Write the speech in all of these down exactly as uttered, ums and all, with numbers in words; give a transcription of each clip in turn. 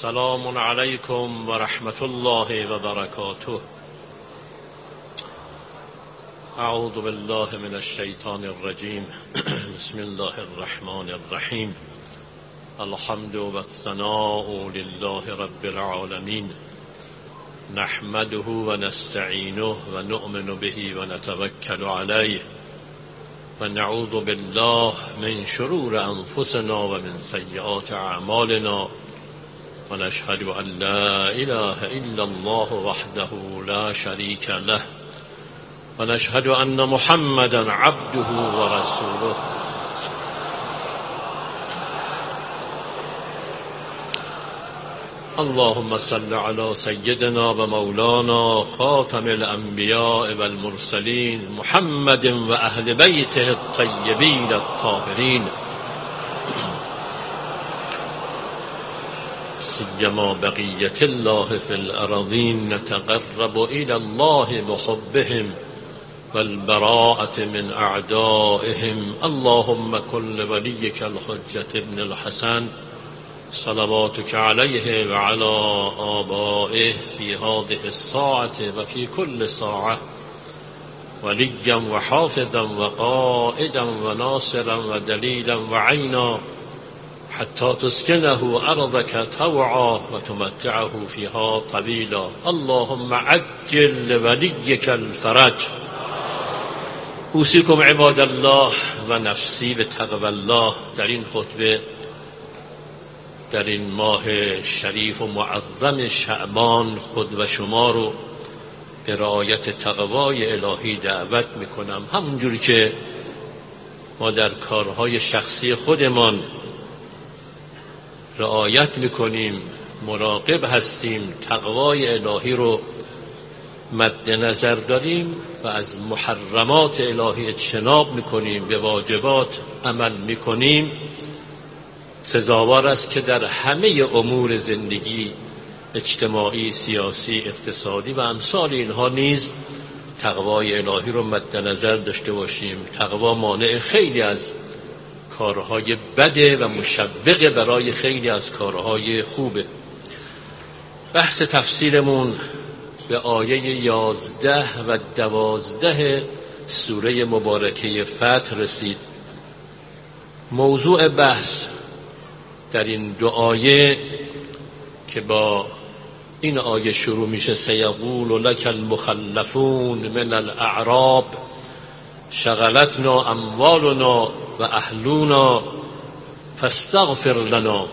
سلام علیکم و رحمت الله و برکاته. اعوذ بالله من الشیطان الرجیم. بسم الله الرحمن الرحیم. الحمد و الثناء لله رب العالمین، نحمده و نستعینه و نؤمن به و نتوکل علیه و نعوذ بالله من شرور انفسنا و من سیئات اعمالنا و نشهد ان لا اله الا الله وحده لا شریک له و نشهد ان محمدا عبده و رسوله. اللهم صل على سيدنا و مولانا خاتم الانبیاء والمرسلین محمد و اهل بیته الطیبین الطاهرین، سیما بقیة الله في الأراضين، نتقرب إلى الله بحبهم والبراءة من أعدائهم. اللهم كن لوليك الحجة ابن الحسن صلواتك عليه وعلى آبائه في هذه الساعة وفي كل ساعة وليا وحافظا وقائدا وناصرا ودليلا وعينا حتى تسكنه أرضك طوعا وتمتعه فيها طويلا. اللهم عجل لوليك الفرج. اوصيكم عباد الله و نفسی به تقوی الله. در این خطبه در این ماه شریف و معظم شعبان خود و شما رو به رعایت تقوای الهی دعوت میکنم. همونجوری که ما در کارهای شخصی خودمان رعایت میکنیم، مراقب هستیم، تقوای الهی رو مد نظر داریم و از محرمات الهی اجتناب میکنیم، به واجبات عمل میکنیم، سزاوار است که در همه امور زندگی اجتماعی، سیاسی، اقتصادی و امثال اینها نیز تقوای الهی رو مد نظر داشته باشیم. تقوا مانع خیلی از کارهای بده و مشوق برای خیلی از کارهای خوبه. بحث تفسیرمون به آیه یازده و دوازده سوره مبارکه فتح رسید. موضوع بحث در این دو آیه که با این آیه شروع میشه، سیقول لک المخلفون من الاعراب شغلتنا اموالنا و اهلونا فاستغفر لنا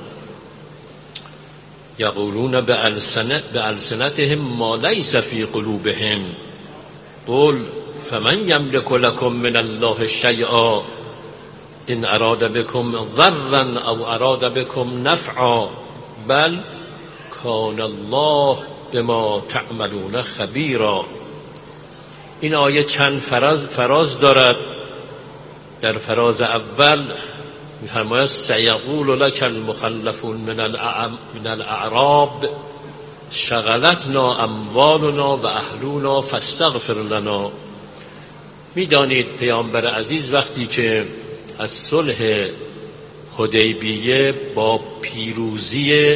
یقولون بألسنتهم ما لیس فی قلوبهم قل فمن یملک لکم من الله شیئا ان اراد بكم ضرا او اراد بكم نفعا بل کان الله بما تعملون خبیرا. این آیه چند فراز, فراز دارد. در فراز اول می‌فرماید سیقول لک المخلفون من الاعراب شغلتنا اموالنا و اهلونا فاستغفر لنا. میدانید پیامبر عزیز وقتی که از صلح حدیبیه با پیروزی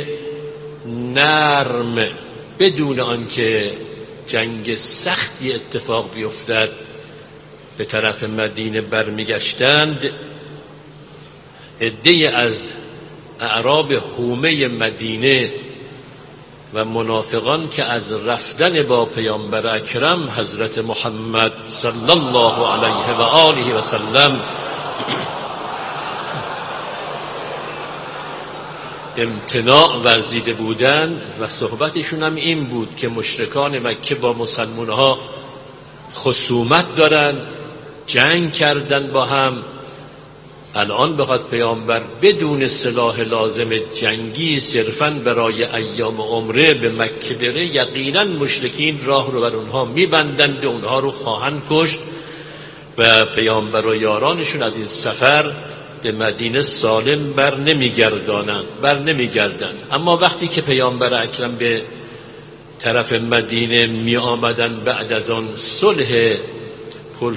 نرم بدون آنکه جنگ سختی اتفاق بیفتد به طرف مدینه برمیگشتند، عده‌ای از اعراب حومه مدینه و منافقان که از رفتن با پیامبر اکرم حضرت محمد صلی الله علیه و آله و سلم امتناع ورزیده بودند و صحبتشون هم این بود که مشرکان مکه با مسلمان‌ها خصومت دارن، جنگ کردن با هم. الان بخواد پیامبر بدون سلاح لازم جنگی صرفاً برای ایام عمره به مکه بره، یقیناً مشرکین راه رو بر اونها میبندند و اونها رو خواهند کشت و پیامبر و یارانشون از این سفر به مدینه سالم بر نمیگردانند بر نمیگردند. اما وقتی که پیامبر اکرم به طرف مدینه می آمدن بعد از آن صلح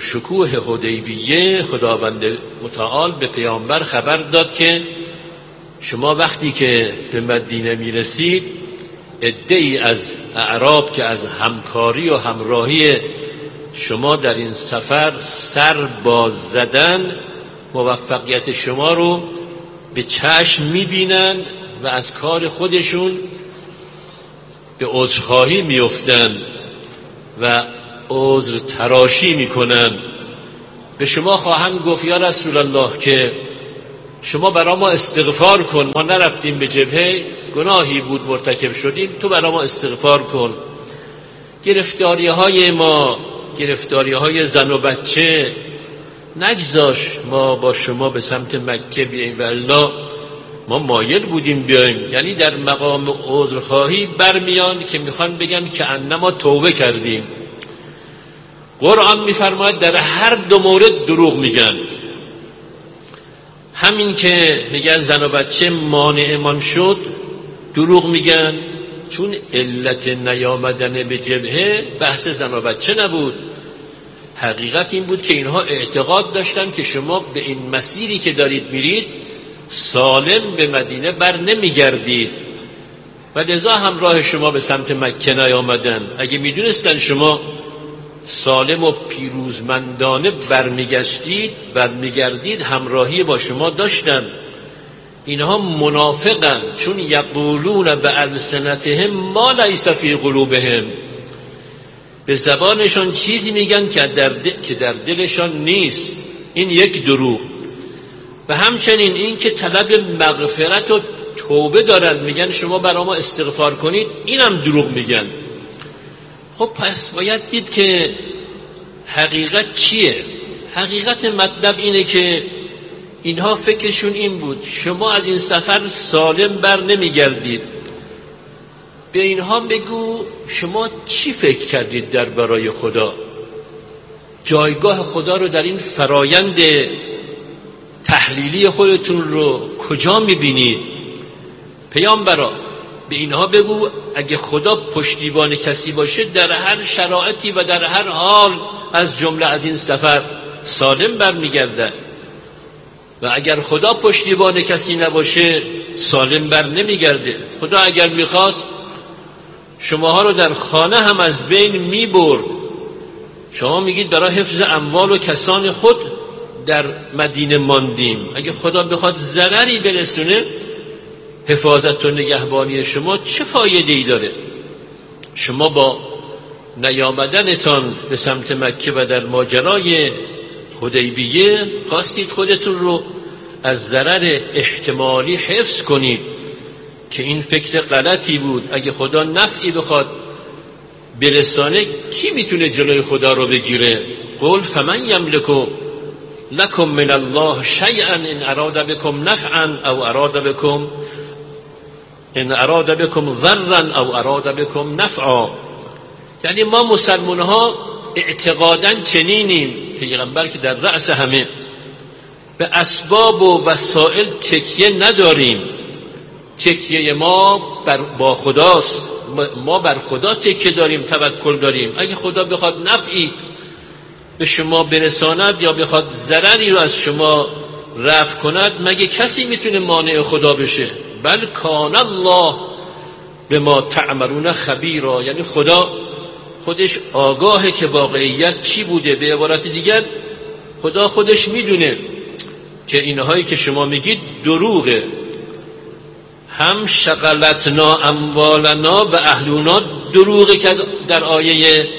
پرشکوه حدیبیه، خداوند متعال به پیامبر خبر داد که شما وقتی که به مدینه میرسید عده‌ای از اعراب که از همکاری و همراهی شما در این سفر سر باز زدن، موفقیت شما رو به چشم میبینن و از کار خودشون به عذرخواهی میافتن و عذر تراشی میکنن. به شما خواهند گفت یا رسول الله که شما برای ما استغفار کن، ما نرفتیم به جبهه، گناهی بود مرتکب شدیم، تو برای ما استغفار کن. گرفتاری های ما، گرفتاری های زن و بچه نگذاش ما با شما به سمت مکه بیاییم و الا ما مایل بودیم بیاییم. یعنی در مقام عذرخواهی برمیان که میخوان بگن که انما توبه کردیم. قرآن میفرماید در هر دو مورد دروغ میگن. همین که میگن زن و بچه مانعمان شد دروغ میگن، چون علت نیامدن به جبهه بحث زن و بچه نبود. حقیقت این بود که اینها اعتقاد داشتن که شما به این مسیری که دارید میرید سالم به مدینه بر نمیگردید و لذا همراه شما به سمت مکه نیامدن. اگه میدونستن شما سالم و پیروزمندانه برمیگشتید برمیگردید همراهی با شما داشتن. اینها منافقن، چون یقولون به السنتهم ما لیس فی قلوبهم، به زبانشان چیزی میگن که در دل، که در دلشان نیست. این یک دروغ. و همچنین این که طلب مغفرت و توبه دارن، میگن شما برای ما استغفار کنید، اینم دروغ میگن. خب پس باید دید که حقیقت چیه؟ حقیقت مطلب اینه که اینها فکرشون این بود شما از این سفر سالم بر نمیگردید. به اینها بگو شما چی فکر کردید در برای خدا؟ جایگاه خدا رو در این فرایند تحلیلی خودتون رو کجا میبینید؟ پیامبرا به اینها بگو اگه خدا پشتیبان کسی باشه در هر شرایطی و در هر حال از جمله از این سفر سالم برمیگردد و اگر خدا پشتیبان کسی نباشه سالم بر نمیگرده. خدا اگر میخواست شماها رو در خانه هم از بین میبرد. شما میگید برای حفظ اموال و کسان خود در مدینه ماندیم. اگه خدا بخواد ضرری برسونه حفاظت و نگهبانی شما چه فایده ای داره؟ شما با نیامدنتان به سمت مکه و در ماجرای حدیبیه خواستید خودتون رو از ضرر احتمالی حفظ کنید که این فکر غلطی بود. اگه خدا نفعی بخواد برسانه کی میتونه جلوی خدا رو بگیره؟ قل فمن یملک لکم من الله شیئا ان اراد بكم نفعا او اراد بكم ان اراد بكم ضرا او اراد بكم نفعا. یعنی ما مسلمان ها اعتقاداً چنینیم، پیغمبر که در رأس همه، به اسباب و وسائل تکیه نداریم. تکیه ما بر با خداست، ما بر خدا تکیه داریم، توکل داریم. اگه خدا بخواد نفعی به شما برساند یا بخواد ضرری رو از شما رفع کند مگه کسی میتونه مانع خدا بشه؟ بل کان الله بما تعملون خبیرا. یعنی خدا خودش آگاهه که واقعیت چی بوده. به عبارت دیگر خدا خودش میدونه که اینهایی که شما میگید دروغه. هم شغلتنا اموالنا و اهلونا دروغه که در آیه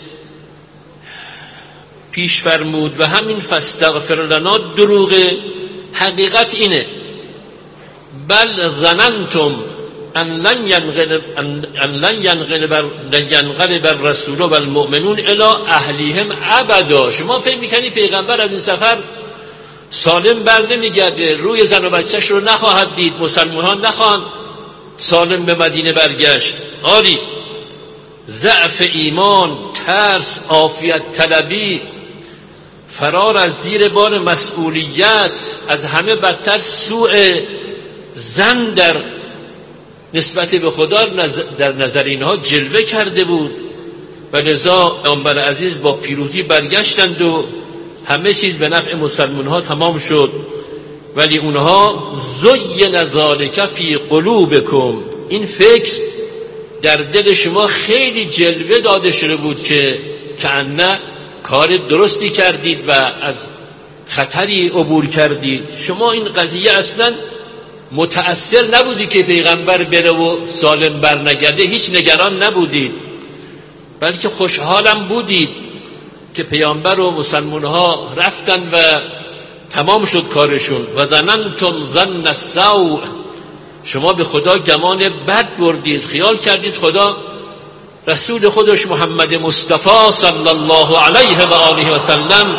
پیش فرمود و همین فاستغفر لنا دروغه. حقیقت اینه بل ظننتم ان لن ينقلب ان لن ينقلب الرسول والمؤمنون الى اهلیهم ابدا. شما فکر میکنید پیغمبر از این سفر سالم بر نمیگرده، روی زن و بچهش رو نخواهد دید، مسلمانان نخواهند سالم به مدینه برگشت. آری ضعف ایمان، ترس، عافیت طلبی، فرار از زیر بار مسئولیت، از همه بدتر سوء ظن در نسبت به خدا در نظر اینها جلوه کرده بود و لذا پیامبر عزیز با پیروزی برگشتند و همه چیز به نفع مسلمان ها تمام شد. ولی اونها زین ذالک فی قلوبکم، این فکر در دل شما خیلی جلوه داده شده بود که کأنه کار درستی کردید و از خطری عبور کردید. شما این قضیه اصلا متأثر نبودی که پیغمبر بره و سالم برنگرده، هیچ نگران نبودید، بلکه خوشحالم بودید که پیامبر و مسلمان‌ها رفتن و تمام شد کارشون. و ظننتم ظن السوء، شما به خدا گمان بد بردید، خیال کردید خدا رسول خودش محمد مصطفی صلی الله علیه و آله و سلم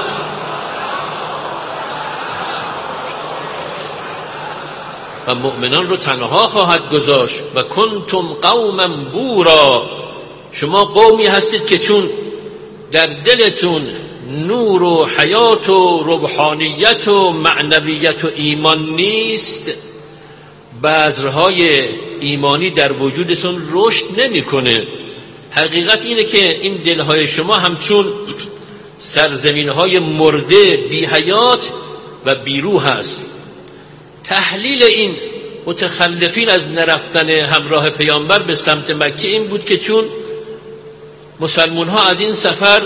و مؤمنان رو تنها خواهد گذاشت. و کنتم قوما بورا، شما قومی هستید که چون در دلتون نور و حیات و روحانیت و معنویت و ایمان نیست، بذرهای ایمانی در وجودتون رشد نمیکنه. حقیقت اینه که این دلهای شما همچون سرزمینهای مرده بی حیات و بی روح هست. تحلیل این متخلفین از نرفتن همراه پیامبر به سمت مکه این بود که چون مسلمون ها از این سفر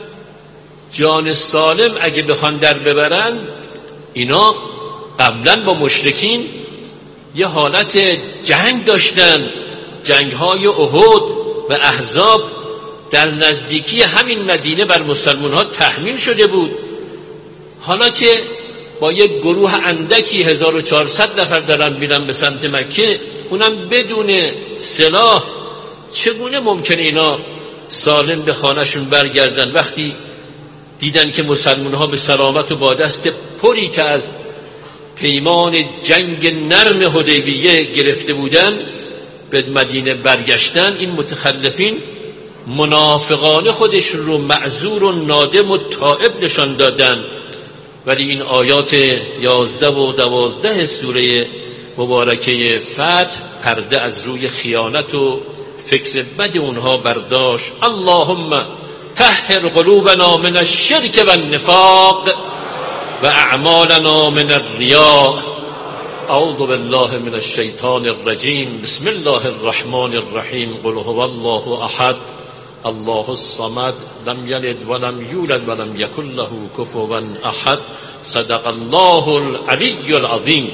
جان سالم اگه بخوان در ببرن، اینا قبلا با مشرکین یه حالت جنگ داشتن، جنگ های احد و احزاب در نزدیکی همین مدینه بر مسلمون ها تحمیل شده بود. حالا که با یک گروه اندکی هزار و چهارصد نفر دارن میرن به سمت مکه، اونم بدون سلاح، چگونه ممکنه اینا سالم به خانهشون برگردن؟ وقتی دیدن که مسلمان ها به سلامت و با دست پری که از پیمان جنگ نرم حدیبیه گرفته بودن به مدینه برگشتن، این متخلفین منافقانه خودشون رو معذور و نادم و تائب نشان دادن. ولی این آیات یازده و دوازده سوره مبارکه فتح پرده از روی خیانت و فکر بد اونها برداشت. اللهم طهر قلوبنا من الشرك والنفاق و اعمالنا من الرياء. اعوذ بالله من الشیطان الرجیم. بسم الله الرحمن الرحیم. قل هو الله احد الله الصمد لم یلد ولم یولد ولم یکن له کفوا احد. صدق الله العلی العظیم.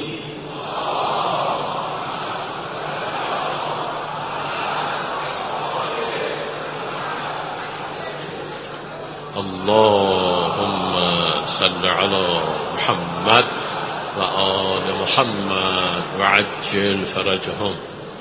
اللهم صل على محمد و آل محمد و عجل فرجهم.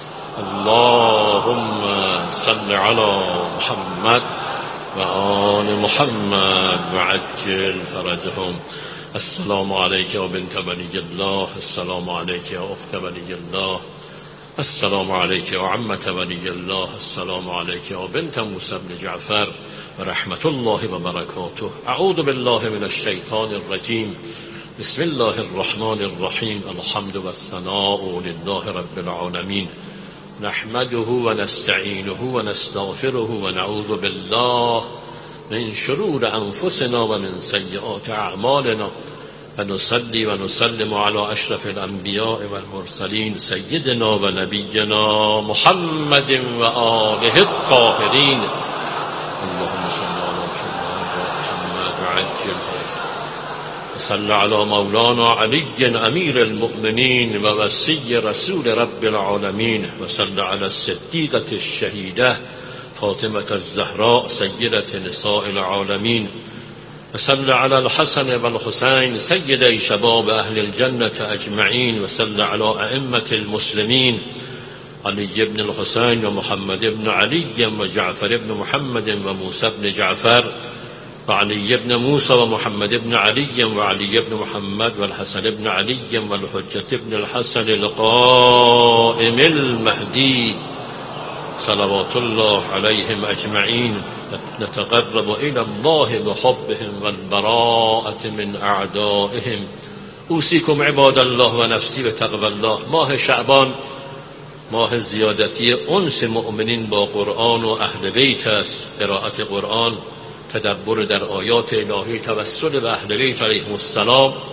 اللهم صل على محمد و آل محمد و عجل فرجهم. السلام علیک یا بنت ولی الله، السلام علیک یا اخت ولی الله، السلام علیک یا عمت ولی الله، السلام علیک یا بنت موسی بن جعفر و رحمت الله و برکاته. اعوذ بالله من الشیطان الرجیم. بسم الله الرحمن الرحیم. الحمد و الثناء لله رب العالمین. نحمده و نستعینه و نستغفره و نعوذ بالله من شرور انفسنا و من سیئات اعمالنا و نصلی و نسلم علی اشرف الانبیاء والمرسلین سیدنا و نبینا محمد و آله الطاهرین. اللهم صل علی محمد و محمد و عجل و صل علی مولانا علی امیر المؤمنین و وصی رسول رب العالمین و صل علی الصدیقة الشهیده فاطمة الزهراء سیدة نساء العالمین و صل علی الحسن و الحسین سیدی شباب اهل الجنة اجمعین و صل علی ائمة المسلمین علی بن الحسین و محمد بن علی و جعفر بن محمد و موسی بن جعفر و علی بن موسی و محمد بن علی و علی بن محمد و الحسن بن علی و الحجة بن الحسن القائم المهدی صلوات الله علیهم اجمعین. نتقرب الى الله بحبهم والبراءة من اعدائهم. اوصیکم عباد الله و نفسی بتقوی الله. ماه شعبان ماه زیادتی انس مؤمنین با قرآن و اهل بیت است. قرائت قرآن، تدبر در آیات الهی، توسل به اهل بیت علیهم السلام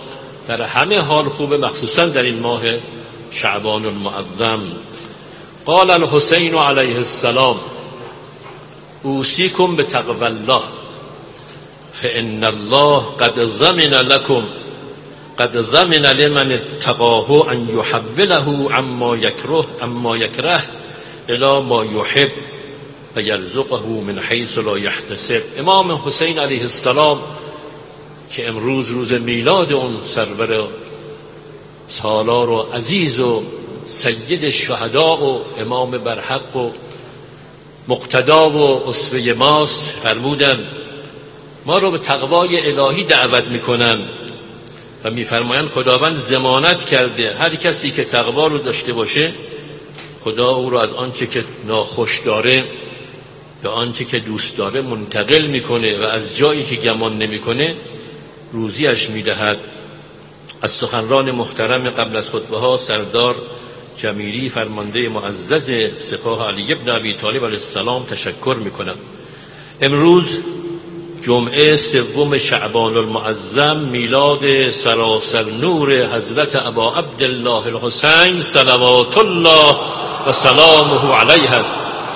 در همه حال خوبه، مخصوصا در این ماه شعبان المعظم. قال الحسین علیه السلام اوصیکم بتقوی الله فان الله قد ضمن لكم قد ضمن لمن اتقاه ان يحوله عما يكره عما يكره الى ما يحب و یرزقه من حیث لا یحتسب. امام حسین علیه السلام که امروز روز میلاد اون سرور سالار و عزیز و سید الشهدا و امام برحق و مقتدا و اسوه ماست، فرمودند ما رو به تقوای الهی دعوت میکنن و میفرمایند خداوند ضمانت کرده هر کسی که تقوا رو داشته باشه خدا او رو از آنچه که ناخوش داره به آنچه که دوست داره منتقل میکنه و از جایی که گمان نمیکنه روزیش میدهد. از سخنران محترم قبل از خطبه ها سردار جمیلی فرمانده معزز سپاه علی ابن ابی طالب علیه السلام تشکر میکنم. امروز جمعه سوم شعبان المعظم میلاد سراسر نور حضرت ابا عبدالله الحسین صلوات الله و سلامه علیه است.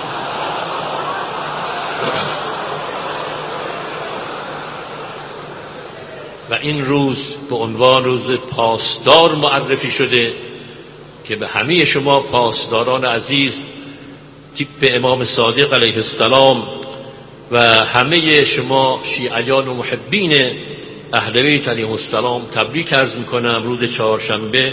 و این روز به عنوان روز پاسدار معرفی شده که به همه شما پاسداران عزیز تیپ امام صادق علیه السلام و همه شما شیعیان و محبین اهل بیت علیهم السلام تبریک عرض میکنم. روز چهارشنبه،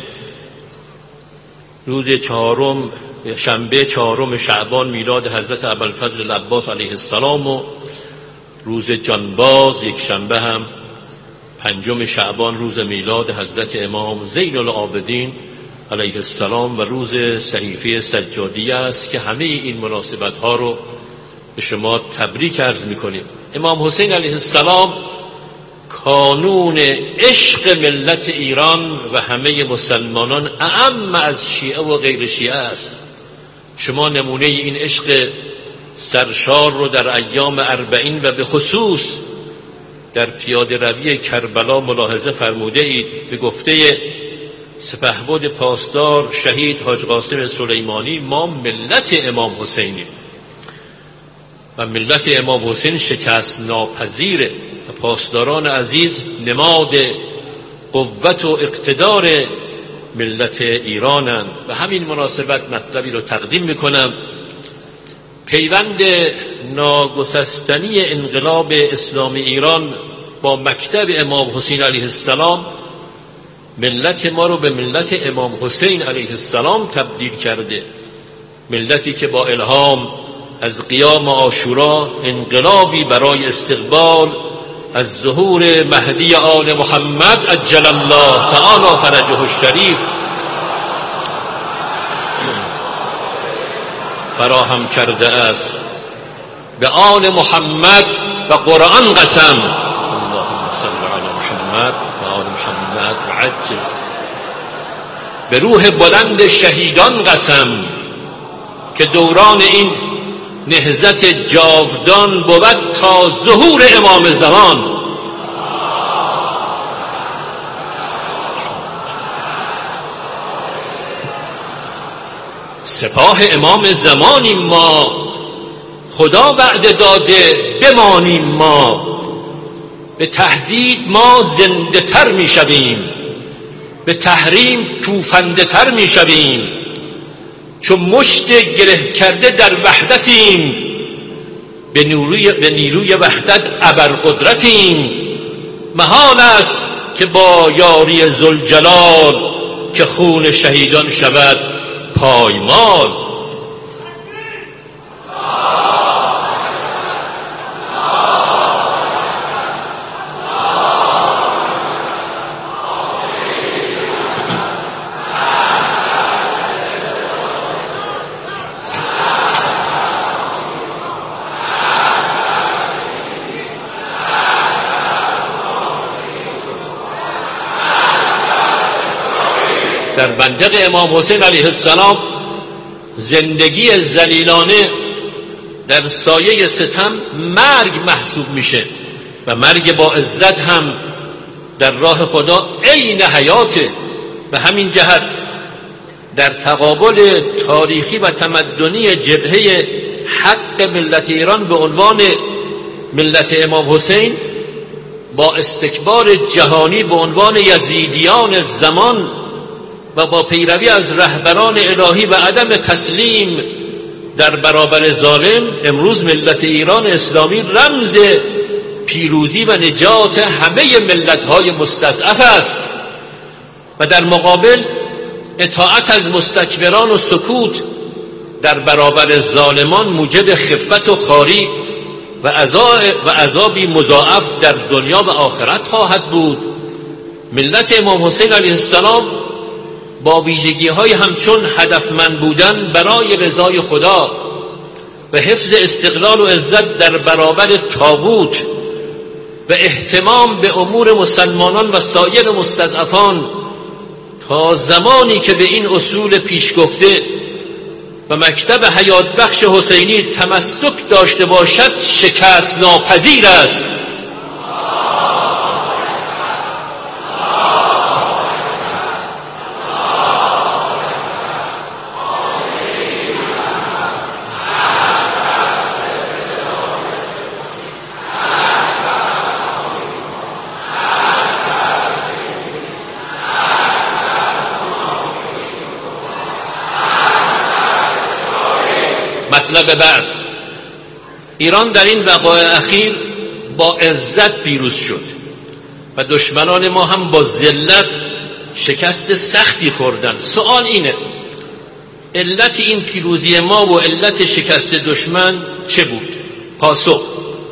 روز چهارم شنبه چهارم شعبان میلاد حضرت ابوالفضل العباس علیه السلام و روز جانباز یک شنبه هم پنجم شعبان روز میلاد حضرت امام زین العابدین علیه السلام و روز صحیفه سجادیه است که همه این مناسبت ها رو به شما تبریک عرض میکنیم. امام حسین علیه السلام کانون عشق ملت ایران و همه مسلمانان اعم از شیعه و غیر شیعه است. شما نمونه این عشق سرشار رو در ایام اربعین و به خصوص در پیاده روی کربلا ملاحظه فرموده اید. به گفته سپهبد پاسدار شهید حاج قاسم سلیمانی ما ملت امام حسینیم و ملت امام حسین شکست ناپذیره و پاسداران عزیز نماد قوت و اقتدار ملت ایرانند. و همین مناسبت مطلبی رو تقدیم میکنم. پیوند ناگسستنی انقلاب اسلامی ایران با مکتب امام حسین علیه السلام ملت ما رو به ملت امام حسین علیه السلام تبدیل کرده. ملتی که با الهام از قیام عاشورا انقلابی برای استقبال از ظهور مهدی آل محمد عجل الله تعالی فرجه الشریف فراهم کرده است. به آل محمد و قرآن قسم، اللهم صل علی محمد و آل محمد و عجل. به روح بلند شهیدان قسم که دوران این نهضت جاودان بود تا ظهور امام زمان. سپاه امام زمانیم ما، خدا وعده داده بمانیم ما. به تهدید ما زنده تر می شویم، به تحریم توفنده تر می شویم. چون مشت گره کرده در وحدتیم، به نیروی, به نیروی وحدت ابرقدرتیم. محال است که با یاری ذوالجلال که خون شهیدان شود پایمال. در بندق امام حسین علیه السلام زندگی ذلیلانه در سایه ستم مرگ محسوب میشه و مرگ با عزت هم در راه خدا عین حیاته. به همین جهت در تقابل تاریخی و تمدنی جبهه حق ملت ایران به عنوان ملت امام حسین با استکبار جهانی به عنوان یزیدیان زمان و با پیروی از رهبران الهی و عدم تسلیم در برابر ظالم، امروز ملت ایران اسلامی رمز پیروزی و نجات همه ملت‌های مستضعف است و در مقابل اطاعت از مستکبران و سکوت در برابر ظالمان موجب خفت و خواری و عذابی مضاعف در دنیا و آخرت خواهد بود. ملت امام حسین علیه السلام با ویژگی‌های همچون هدفمند بودن برای رضای خدا و حفظ استقلال و عزت در برابر طاغوت و اهتمام به امور مسلمانان و سایر مستضعفان تا زمانی که به این اصول پیش گفته و مکتب حیات بخش حسینی تمسک داشته باشد شکست ناپذیر است. مطلب بعد، ایران در این وقایع اخیر با عزت پیروز شد و دشمنان ما هم با ذلت شکست سختی خوردند. سوال اینه علت این پیروزی ما و علت شکست دشمن چه بود؟ پاسخ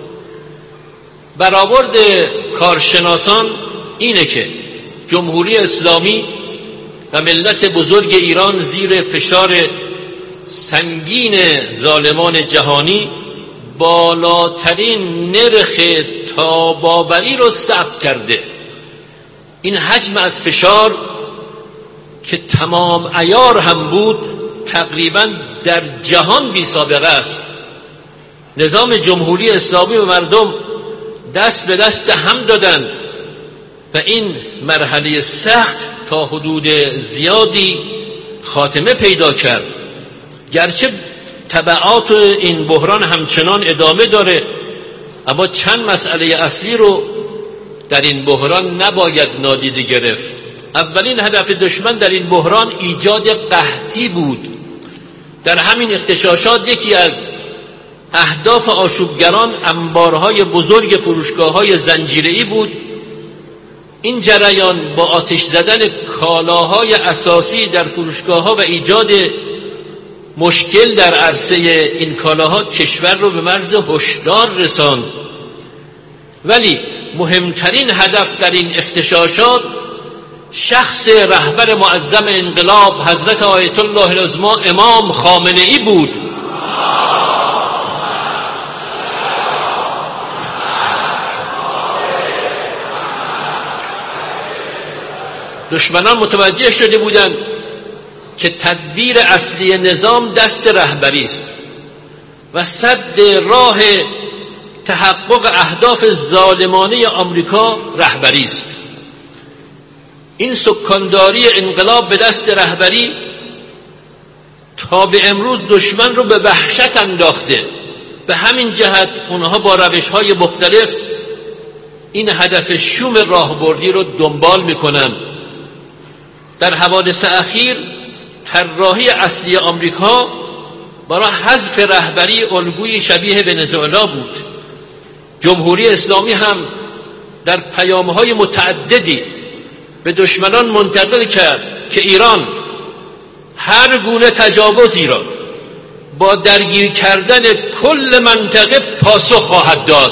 برآورد کارشناسان اینه که جمهوری اسلامی و ملت بزرگ ایران زیر فشار سنگین ظالمان جهانی بالاترین نرخ تاباوری رو ثبت کرده. این حجم از فشار که تمام عیار هم بود تقریبا در جهان بی سابقه است. نظام جمهوری اسلامی و مردم دست به دست هم دادند و این مرحله سخت تا حدود زیادی خاتمه پیدا کرد. گرچه تبعات این بحران همچنان ادامه داره، اما چند مسئله اصلی رو در این بحران نباید نادیده گرفت. اولین هدف دشمن در این بحران ایجاد قحطی بود. در همین اغتشاشات یکی از اهداف آشوبگران انبارهای بزرگ فروشگاه‌های زنجیره‌ای بود. این جریان با آتش زدن کالاهای اساسی در فروشگاه‌ها و ایجاد مشکل در عرصه این کالاها کشور رو به مرز هشدار رساند. ولی مهمترین هدف در این اغتشاشات شخص رهبر معظم انقلاب حضرت آیت الله العظمی امام خامنه ای بود. دشمنان متوجه شده بودند که تدبیر اصلی نظام دست رهبری است و سد راه تحقق اهداف ظالمانه آمریکا رهبری است. این سکانداری انقلاب به دست رهبری تا به امروز دشمن رو به وحشت انداخته. به همین جهت اونها با روش‌های مختلف این هدف شوم راهبردی رو دنبال میکنن. در حوادث اخیر طراحی اصلی آمریکا برای حذف رهبری الگوی شبیه ونزوئلا بود. جمهوری اسلامی هم در پیام‌های متعددی به دشمنان منتقل کرد که ایران هر گونه تجاوزی را با درگیر کردن کل منطقه پاسخ خواهد داد.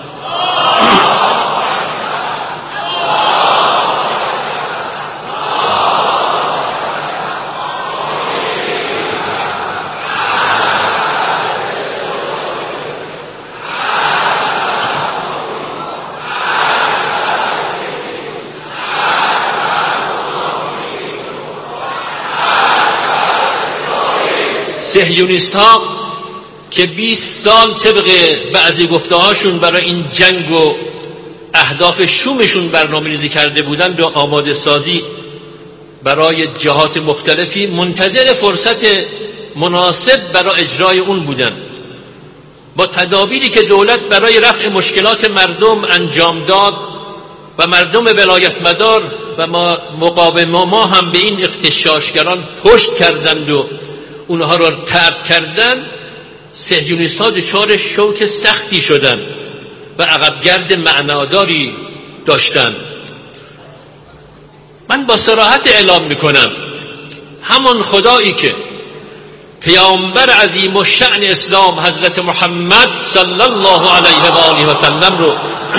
صهیونیست ها که بیست سال طبق بعضی گفته هاشون برای این جنگ و اهداف شومشون برنامه ریزی کرده بودن به آماده سازی برای جهات مختلفی، منتظر فرصت مناسب برای اجرای اون بودن. با تدابیری که دولت برای رفع مشکلات مردم انجام داد و مردم ولایت مدار و ما مقاوم ما هم به این اغتشاشگران پشت کردند و اونها را طرد کردند، صهیونیست ها دچار شوک سختی شدند و عقبگرد معناداری داشتند. من با صراحت اعلام میکنم همان خدایی که پیامبر عظیم الشأن اسلام حضرت محمد صلی الله علیه و آله و سلم رو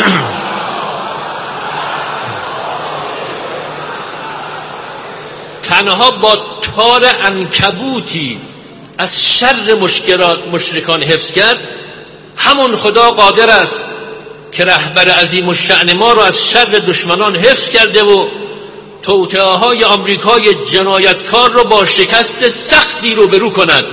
تنها با تار عنکبوتی از شر مشکلات مشرکان حفظ کرد، همون خدا قادر است که رهبر عظیم الشأن ما رو از شر دشمنان حفظ کرده و توطئه‌های آمریکای جنایتکار رو با شکست سختی روبرو کند.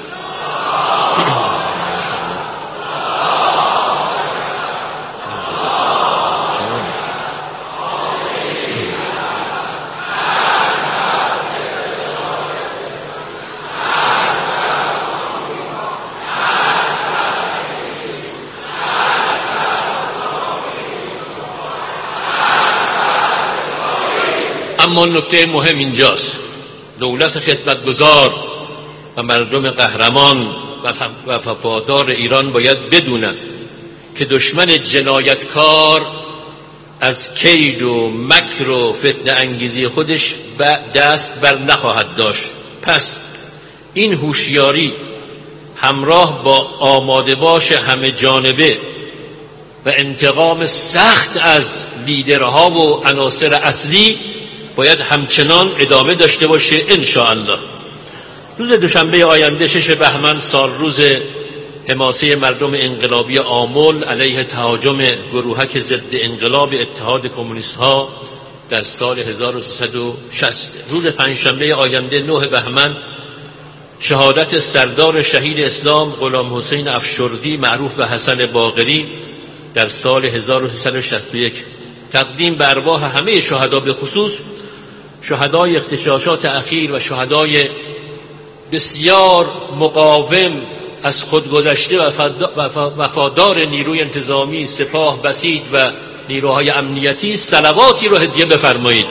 اما نکته مهم اینجاست، دولت خدمتگزار و مردم قهرمان و وفادار ایران باید بدونن که دشمن جنایتکار از کید و مکر و فتنه انگیزی خودش دست بر نخواهد داشت. پس این هوشیاری همراه با آماده باش همه جانبه و انتقام سخت از لیدرها و عناصر اصلی باید همچنان ادامه داشته باشه انشاءالله. روز دوشنبه آینده شش بهمن سال روز حماسه مردم انقلابی آمل علیه تهاجم گروهک ضد انقلاب اتحاد کمونیست ها در سال هزار و سیصد و شصت. روز پنجشنبه آینده نه بهمن شهادت سردار شهید اسلام غلام حسین افشردی معروف به حسن باقری در سال هزار و سیصد و شصت و یک. تقدیم به ارواح همه شهدا، به خصوص شهدای اغتشاشات اخیر و شهدای بسیار مقاوم از خودگذشته و وفادار نیروی انتظامی، سپاه، بسیج و نیروهای امنیتی، صلواتی رو هدیه بفرمایید.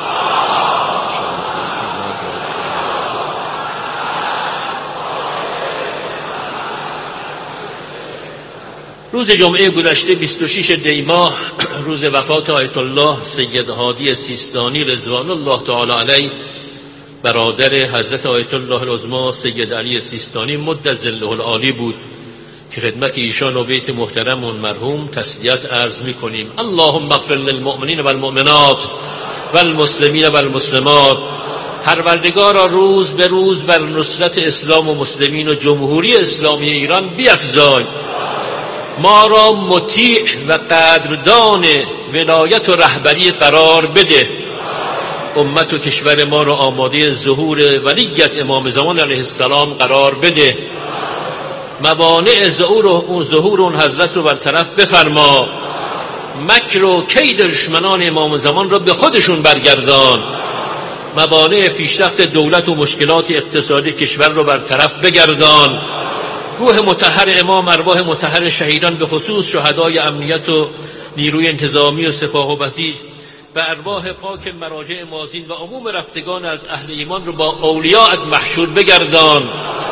روز جمعه گذشته بیست و شش دی ماه روز وفات آیت الله سید هادی سیستانی رضوان الله تعالی علیه، برادر حضرت آیت الله العظمی سید علی سیستانی مد ظله العالی بود که خدمت ایشان و بیت محترم اون مرحوم تسلیت عرض می‌کنیم. اللهم اغفر للمؤمنین والمؤمنات والمسلمین والمسلمات. پروردگارا روز به روز بر نصرت اسلام و مسلمین و جمهوری اسلامی ایران بیفزای. ما را مطیع و قدردان ولایت و رهبری قرار بده. امت و کشور ما را آماده ظهور ولیت امام زمان علیه السلام قرار بده. موانع ظهور اون ظهور اون حضرت رو برطرف بفرما. مکر و کید دشمنان امام زمان را به خودشون برگردان. موانع پیشرفت دولت و مشکلات اقتصادی کشور را برطرف بگردان. روح مطهر امام، ارواح مطهر شهیدان به خصوص شهدای امنیت و نیروی انتظامی و سپاه و بسیج و ارواح پاک مراجع مازین و عموم رفتگان از اهل ایمان رو با اولیاءت محشور بگردان.